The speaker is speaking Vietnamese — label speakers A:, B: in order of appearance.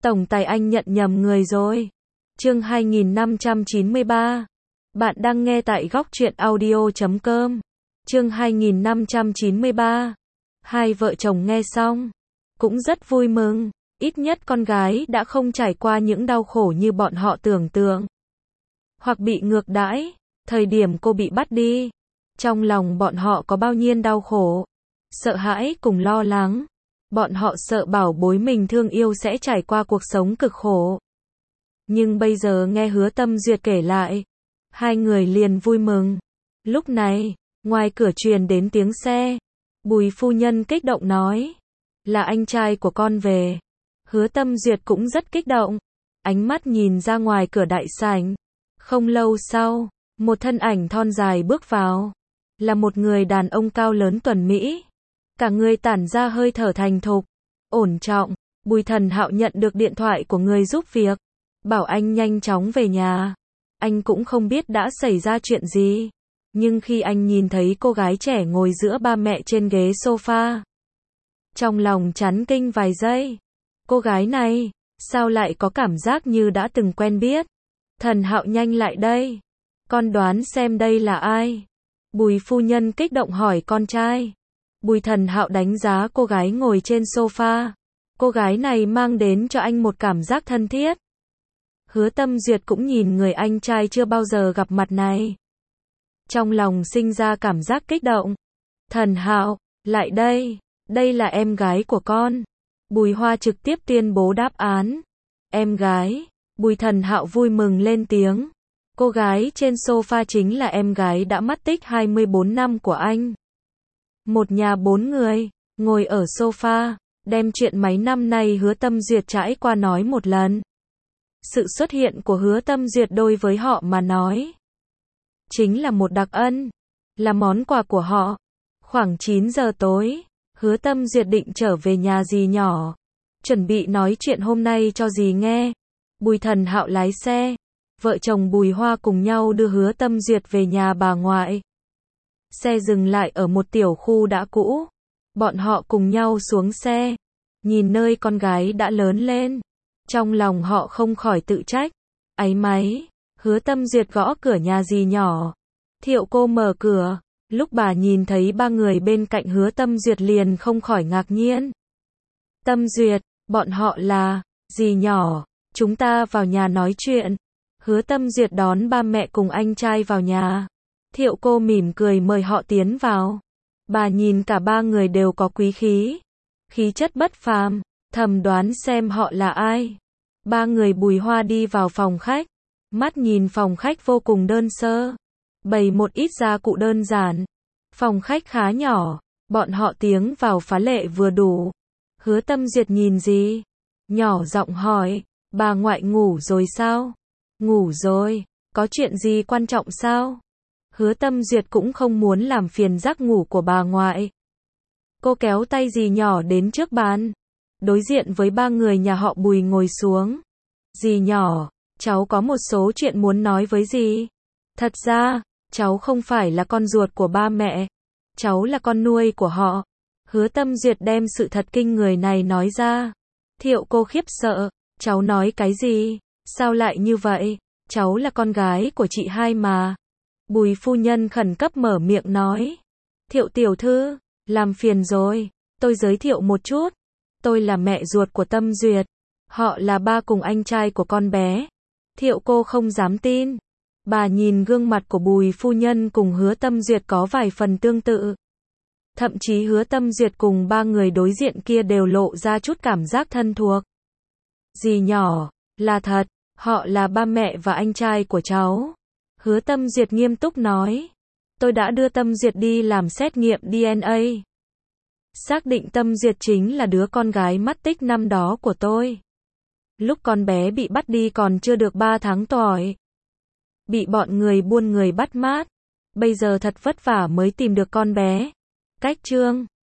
A: Tổng tài anh nhận nhầm người rồi. Chương 2593. Bạn đang nghe tại góc truyện audio.com. Chương 2593. Hai vợ chồng nghe xong cũng rất vui mừng, ít nhất con gái đã không trải qua những đau khổ như bọn họ tưởng tượng, hoặc bị ngược đãi. Thời điểm cô bị bắt đi, trong lòng bọn họ có bao nhiêu đau khổ, sợ hãi cùng lo lắng. Bọn họ sợ bảo bối mình thương yêu sẽ trải qua cuộc sống cực khổ. Nhưng bây giờ nghe Hứa Tâm Duyệt kể lại, hai người liền vui mừng. Lúc này, ngoài cửa truyền đến tiếng xe. Bùi phu nhân kích động nói, là anh trai của con về. Hứa Tâm Duyệt cũng rất kích động, ánh mắt nhìn ra ngoài cửa đại sảnh. Không lâu sau, một thân ảnh thon dài bước vào, là một người đàn ông cao lớn tuấn mỹ, cả người tản ra hơi thở thành thục, ổn trọng. Bùi Thần Hạo nhận được điện thoại của người giúp việc, bảo anh nhanh chóng về nhà. Anh cũng không biết đã xảy ra chuyện gì, nhưng khi anh nhìn thấy cô gái trẻ ngồi giữa ba mẹ trên ghế sofa, trong lòng chấn kinh vài giây. Cô gái này, sao lại có cảm giác như đã từng quen biết? Thần Hạo nhanh lại đây, con đoán xem đây là ai? Bùi phu nhân kích động hỏi con trai. Bùi Thần Hạo đánh giá cô gái ngồi trên sofa. Cô gái này mang đến cho anh một cảm giác thân thiết. Hứa Tâm Duyệt cũng nhìn người anh trai chưa bao giờ gặp mặt này, trong lòng sinh ra cảm giác kích động. Thần Hạo, lại đây, đây là em gái của con. Bùi Hoa trực tiếp tuyên bố đáp án. Em gái? Bùi Thần Hạo vui mừng lên tiếng. Cô gái trên sofa chính là em gái đã mất tích 24 năm của anh. Một nhà 4 người, ngồi ở sofa, đem chuyện mấy năm nay Hứa Tâm Duyệt trải qua nói một lần. Sự xuất hiện của Hứa Tâm Duyệt đối với họ mà nói, chính là một đặc ân, là món quà của họ. Khoảng 9 giờ tối, Hứa Tâm Duyệt định trở về nhà dì nhỏ, chuẩn bị nói chuyện hôm nay cho dì nghe. Bùi Thần Hạo lái xe, vợ chồng Bùi Hoa cùng nhau đưa Hứa Tâm Duyệt về nhà bà ngoại. Xe dừng lại ở một tiểu khu đã cũ. Bọn họ cùng nhau xuống xe, nhìn nơi con gái đã lớn lên, trong lòng họ không khỏi tự trách. Áy náy. Hứa Tâm Duyệt gõ cửa nhà dì nhỏ. Thiệu cô mở cửa. Lúc bà nhìn thấy ba người bên cạnh Hứa Tâm Duyệt liền không khỏi ngạc nhiên. Tâm Duyệt, bọn họ là, dì nhỏ, chúng ta vào nhà nói chuyện. Hứa Tâm Duyệt đón ba mẹ cùng anh trai vào nhà. Thiệu cô mỉm cười mời họ tiến vào. Bà nhìn cả ba người đều có quý khí, khí chất bất phàm, thầm đoán xem họ là ai. Ba người Bùi Hoa đi vào phòng khách, mắt nhìn phòng khách vô cùng đơn sơ, bày một ít gia cụ đơn giản. Phòng khách khá nhỏ, bọn họ tiến vào phá lệ vừa đủ. Hứa Tâm Duyệt nhìn gì? Nhỏ giọng hỏi, bà ngoại ngủ rồi sao? Ngủ rồi, có chuyện gì quan trọng sao? Hứa Tâm Duyệt cũng không muốn làm phiền giấc ngủ của bà ngoại. Cô kéo tay dì nhỏ đến trước bàn, đối diện với ba người nhà họ Bùi ngồi xuống. Dì nhỏ, cháu có một số chuyện muốn nói với dì. Thật ra, cháu không phải là con ruột của ba mẹ, cháu là con nuôi của họ. Hứa Tâm Duyệt đem sự thật kinh người này nói ra. Thiệu cô khiếp sợ, cháu nói cái gì? Sao lại như vậy? Cháu là con gái của chị hai mà. Bùi phu nhân khẩn cấp mở miệng nói. Thiệu tiểu thư, làm phiền rồi, tôi giới thiệu một chút. Tôi là mẹ ruột của Tâm Duyệt, họ là ba cùng anh trai của con bé. Thiệu cô không dám tin. Bà nhìn gương mặt của Bùi phu nhân cùng Hứa Tâm Duyệt có vài phần tương tự. Thậm chí Hứa Tâm Duyệt cùng ba người đối diện kia đều lộ ra chút cảm giác thân thuộc. Dì nhỏ, là thật, họ là ba mẹ và anh trai của cháu. Hứa Tâm Duyệt nghiêm túc nói. Tôi đã đưa Tâm Duyệt đi làm xét nghiệm DNA. Xác định Tâm Duyệt chính là đứa con gái mất tích năm đó của tôi. Lúc con bé bị bắt đi còn chưa được 3 tháng tuổi. Bị bọn người buôn người bắt mát. Bây giờ thật vất vả mới tìm được con bé. Cách chương